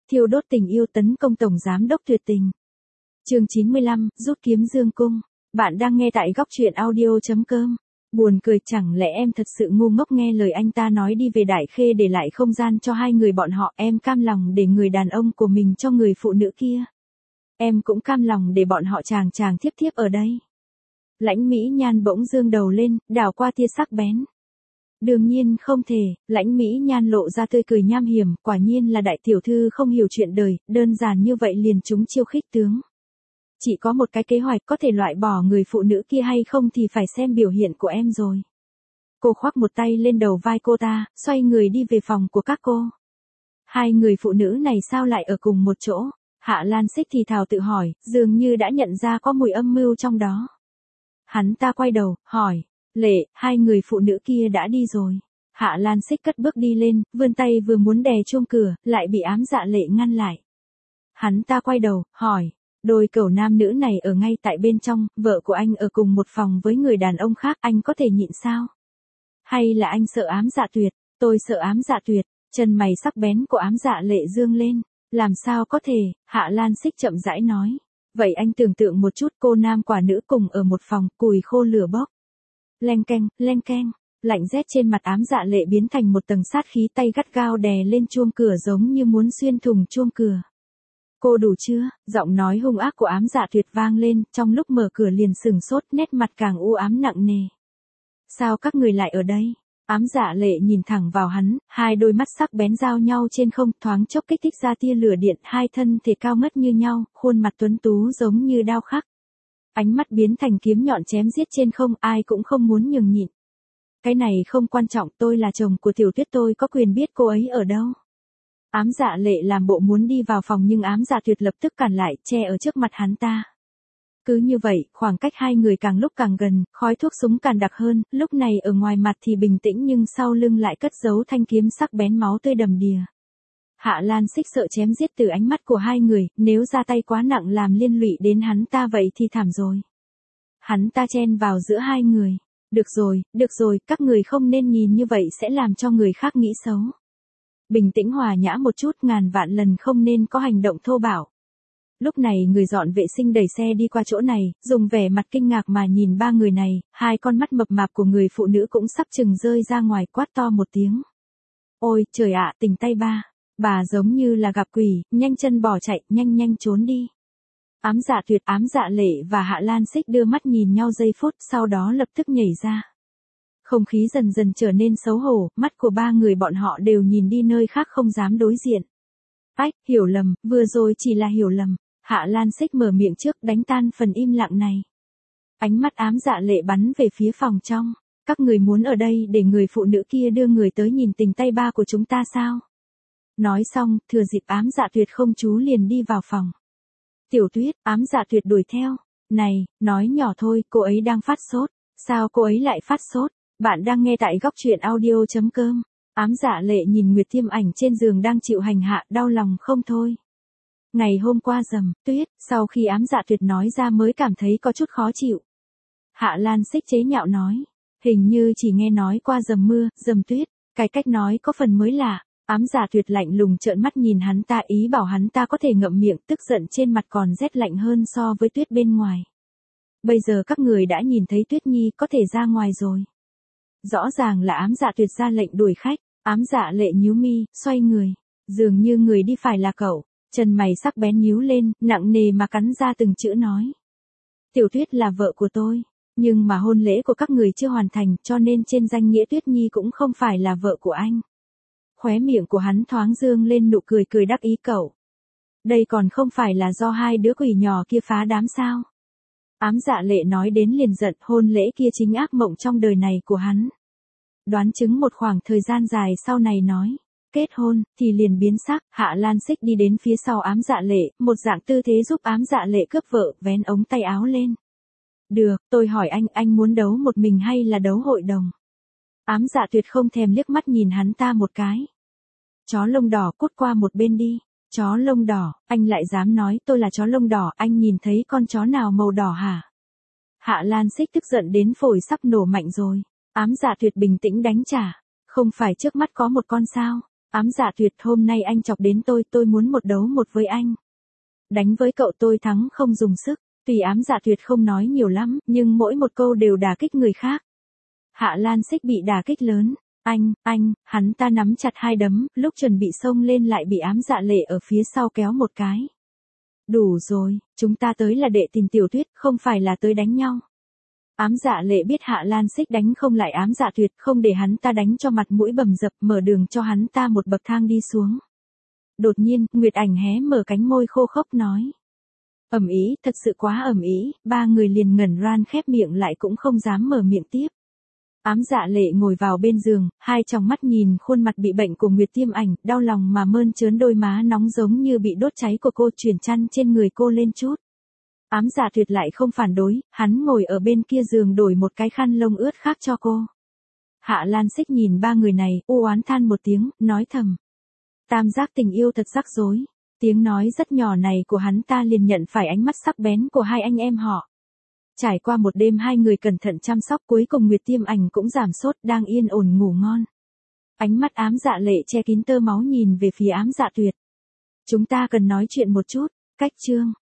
thiêu đốt tình yêu tấn công tổng giám đốc tuyệt tình. Chương 95, rút kiếm dương cung. Bạn đang nghe tại góc truyện audio.com. Buồn cười, chẳng lẽ em thật sự ngu ngốc nghe lời anh ta nói đi về Đại Khê để lại không gian cho hai người bọn họ. Em cam lòng để người đàn ông của mình cho người phụ nữ kia. Em cũng cam lòng để bọn họ chàng chàng thiếp thiếp ở đây. Lãnh Mỹ Nhan bỗng dương đầu lên, đảo qua tia sắc bén. Đương nhiên không thể, Lãnh Mỹ Nhan lộ ra tươi cười nham hiểm, quả nhiên là đại tiểu thư không hiểu chuyện đời, đơn giản như vậy liền trúng chiêu khích tướng. Chỉ có một cái kế hoạch có thể loại bỏ người phụ nữ kia hay không thì phải xem biểu hiện của em rồi. Cô khoác một tay lên đầu vai cô ta, xoay người đi về phòng của các cô. Hai người phụ nữ này sao lại ở cùng một chỗ? Hạ Lan Xích thì thào tự hỏi, dường như đã nhận ra có mùi âm mưu trong đó. Hắn ta quay đầu, hỏi, Lệ, hai người phụ nữ kia đã đi rồi. Hạ Lan Xích cất bước đi lên, vươn tay vừa muốn đè chuông cửa, lại bị Ám Dạ Lệ ngăn lại. Hắn ta quay đầu, hỏi, đôi cẩu nam nữ này ở ngay tại bên trong, vợ của anh ở cùng một phòng với người đàn ông khác, anh có thể nhịn sao? Hay là anh sợ Ám Dạ Tuyệt? Tôi sợ Ám Dạ Tuyệt. Chân mày sắc bén của Ám Dạ Lệ dương lên. Làm sao có thể? Hạ Lan Xích chậm rãi nói. Vậy anh tưởng tượng một chút, cô nam quả nữ cùng ở một phòng, củi khô lửa bốc. Leng keng, lạnh rét trên mặt Ám Dạ Lệ biến thành một tầng sát khí, tay gắt gao đè lên chuông cửa giống như muốn xuyên thủng chuông cửa. Cô đủ chưa? Giọng nói hung ác của Ám Dạ Tuyệt vang lên, trong lúc mở cửa liền sừng sốt, nét mặt càng u ám nặng nề. Sao các người lại ở đây? Ám Dạ Lệ nhìn thẳng vào hắn, hai đôi mắt sắc bén giao nhau trên không, thoáng chốc kích thích ra tia lửa điện, hai thân thể cao ngất như nhau, khuôn mặt tuấn tú giống như đao khắc. Ánh mắt biến thành kiếm nhọn chém giết trên không, ai cũng không muốn nhường nhịn. Cái này không quan trọng, tôi là chồng của Tiểu Tuyết, tôi có quyền biết cô ấy ở đâu. Ám Dạ Lệ làm bộ muốn đi vào phòng nhưng Ám Dạ Tuyệt lập tức cản lại, che ở trước mặt hắn ta. Cứ như vậy, khoảng cách hai người càng lúc càng gần, khói thuốc súng càng đặc hơn, lúc này ở ngoài mặt thì bình tĩnh nhưng sau lưng lại cất giấu thanh kiếm sắc bén, máu tươi đầm đìa. Hạ Lan Xích sợ chém giết từ ánh mắt của hai người, nếu ra tay quá nặng làm liên lụy đến hắn ta vậy thì thảm rồi. Hắn ta chen vào giữa hai người. Được rồi, các người không nên nhìn như vậy sẽ làm cho người khác nghĩ xấu. Bình tĩnh hòa nhã một chút, ngàn vạn lần không nên có hành động thô bạo. Lúc này người dọn vệ sinh đẩy xe đi qua chỗ này, dùng vẻ mặt kinh ngạc mà nhìn ba người này, hai con mắt mập mạp của người phụ nữ cũng sắp chừng rơi ra ngoài, quát to một tiếng. Ôi trời ạ, tỉnh tay ba. Bà giống như là gặp quỷ, nhanh chân bỏ chạy, nhanh trốn đi. Ám Dạ Tuyệt, Ám Dạ Lệ và Hạ Lan Xích đưa mắt nhìn nhau giây phút, sau đó lập tức nhảy ra. Không khí dần dần trở nên xấu hổ, mắt của ba người bọn họ đều nhìn đi nơi khác không dám đối diện. Ách, hiểu lầm, vừa rồi chỉ là hiểu lầm. Hạ Lan Xích mở miệng trước, đánh tan phần im lặng này. Ánh mắt Ám Dạ Lệ bắn về phía phòng trong. Các người muốn ở đây để người phụ nữ kia đưa người tới nhìn tình tay ba của chúng ta sao? Nói xong, thừa dịp Ám Dạ Tuyệt không chú liền đi vào phòng. Tiểu Tuyết, Ám Dạ Tuyệt đuổi theo. Này, nói nhỏ thôi, cô ấy đang phát sốt. Sao cô ấy lại phát sốt? Bạn đang nghe tại góc truyện audio.com. Ám Dạ Lệ nhìn Nguyệt Thiêm Ảnh trên giường đang chịu hành hạ, đau lòng không thôi. Ngày hôm qua Tuyết, sau khi Ám Dạ Tuyệt nói ra mới cảm thấy có chút khó chịu. Hạ Lan Xích chế nhạo nói. Hình như chỉ nghe nói qua mưa, tuyết. Cái cách nói có phần mới lạ. Ám Dạ Tuyệt lạnh lùng trợn mắt nhìn hắn ta, ý bảo hắn ta có thể ngậm miệng, tức giận trên mặt còn rét lạnh hơn so với tuyết bên ngoài. Bây giờ các người đã nhìn thấy Tuyết Nhi có thể ra ngoài rồi. Rõ ràng là Ám Dạ Tuyệt ra lệnh đuổi khách. Ám Dạ Lệ nhíu mi, xoay người. Dường như người đi phải là cậu. Chân mày sắc bén nhíu lên, nặng nề mà cắn ra từng chữ nói. Tiểu Tuyết là vợ của tôi. Nhưng mà hôn lễ của các người chưa hoàn thành, cho nên trên danh nghĩa Tuyết Nhi cũng không phải là vợ của anh. Khóe miệng của hắn thoáng dương lên nụ cười đắc ý cậu. Đây còn không phải là do hai đứa quỷ nhỏ kia phá đám sao? Ám Dạ Lệ nói đến liền giận, hôn lễ kia chính ác mộng trong đời này của hắn. Đoán chứng một khoảng thời gian dài sau này nói. Kết hôn, thì liền biến sắc. Hạ Lan Xích đi đến phía sau Ám Dạ Lệ, một dạng tư thế giúp Ám Dạ Lệ cướp vợ, vén ống tay áo lên. Được, tôi hỏi anh muốn đấu một mình hay là đấu hội đồng? Ám Dạ Tuyệt không thèm liếc mắt nhìn hắn ta một cái. Chó lông đỏ, cút qua một bên đi. Chó lông đỏ, anh lại dám nói tôi là chó lông đỏ, anh nhìn thấy con chó nào màu đỏ hả? Hạ Lan Xích tức giận đến phổi sắp nổ mạnh rồi. Ám Dạ Tuyệt bình tĩnh đánh trả. Không phải trước mắt có một con sao? Ám Dạ Tuyệt, hôm nay anh chọc đến tôi muốn một đấu một với anh. Đánh với cậu tôi thắng không dùng sức. Tuy Ám Dạ Tuyệt không nói nhiều lắm, nhưng mỗi một câu đều đả kích người khác. Hạ Lan Xích bị đả kích lớn. Hắn ta nắm chặt hai đấm, lúc chuẩn bị xông lên lại bị Ám Dạ Lệ ở phía sau kéo một cái. Đủ rồi, chúng ta tới là để tìm Tiểu Tuyết, không phải là tới đánh nhau. Ám Dạ Lệ biết Hạ Lan Xích đánh không lại Ám Dạ Tuyệt, không để hắn ta đánh cho mặt mũi bầm dập, mở đường cho hắn ta một bậc thang đi xuống. Đột nhiên, Nguyệt Ảnh hé mở cánh môi khô khốc nói. Ầm ĩ, thật sự quá ầm ĩ, ba người liền ngẩn ran khép miệng lại cũng không dám mở miệng tiếp. Ám Dạ Lệ ngồi vào bên giường, hai tròng mắt nhìn khuôn mặt bị bệnh của Nguyệt Tiêm Ảnh, đau lòng mà mơn trớn đôi má nóng giống như bị đốt cháy của cô, chuyển chăn trên người cô lên chút. Ám Dạ Tuyệt lại không phản đối, hắn ngồi ở bên kia giường đổi một cái khăn lông ướt khác cho cô. Hạ Lan Xích nhìn ba người này, u oán than một tiếng, nói thầm. Tam giác tình yêu thật rắc rối. Tiếng nói rất nhỏ này của hắn ta liền nhận phải ánh mắt sắc bén của hai anh em họ. Trải qua một đêm hai người cẩn thận chăm sóc, cuối cùng Nguyệt Tiêm Ảnh cũng giảm sốt, đang yên ổn ngủ ngon. Ánh mắt Ám Dạ Lệ che kín tơ máu nhìn về phía Ám Dạ Tuyệt. Chúng ta cần nói chuyện một chút. Cách chương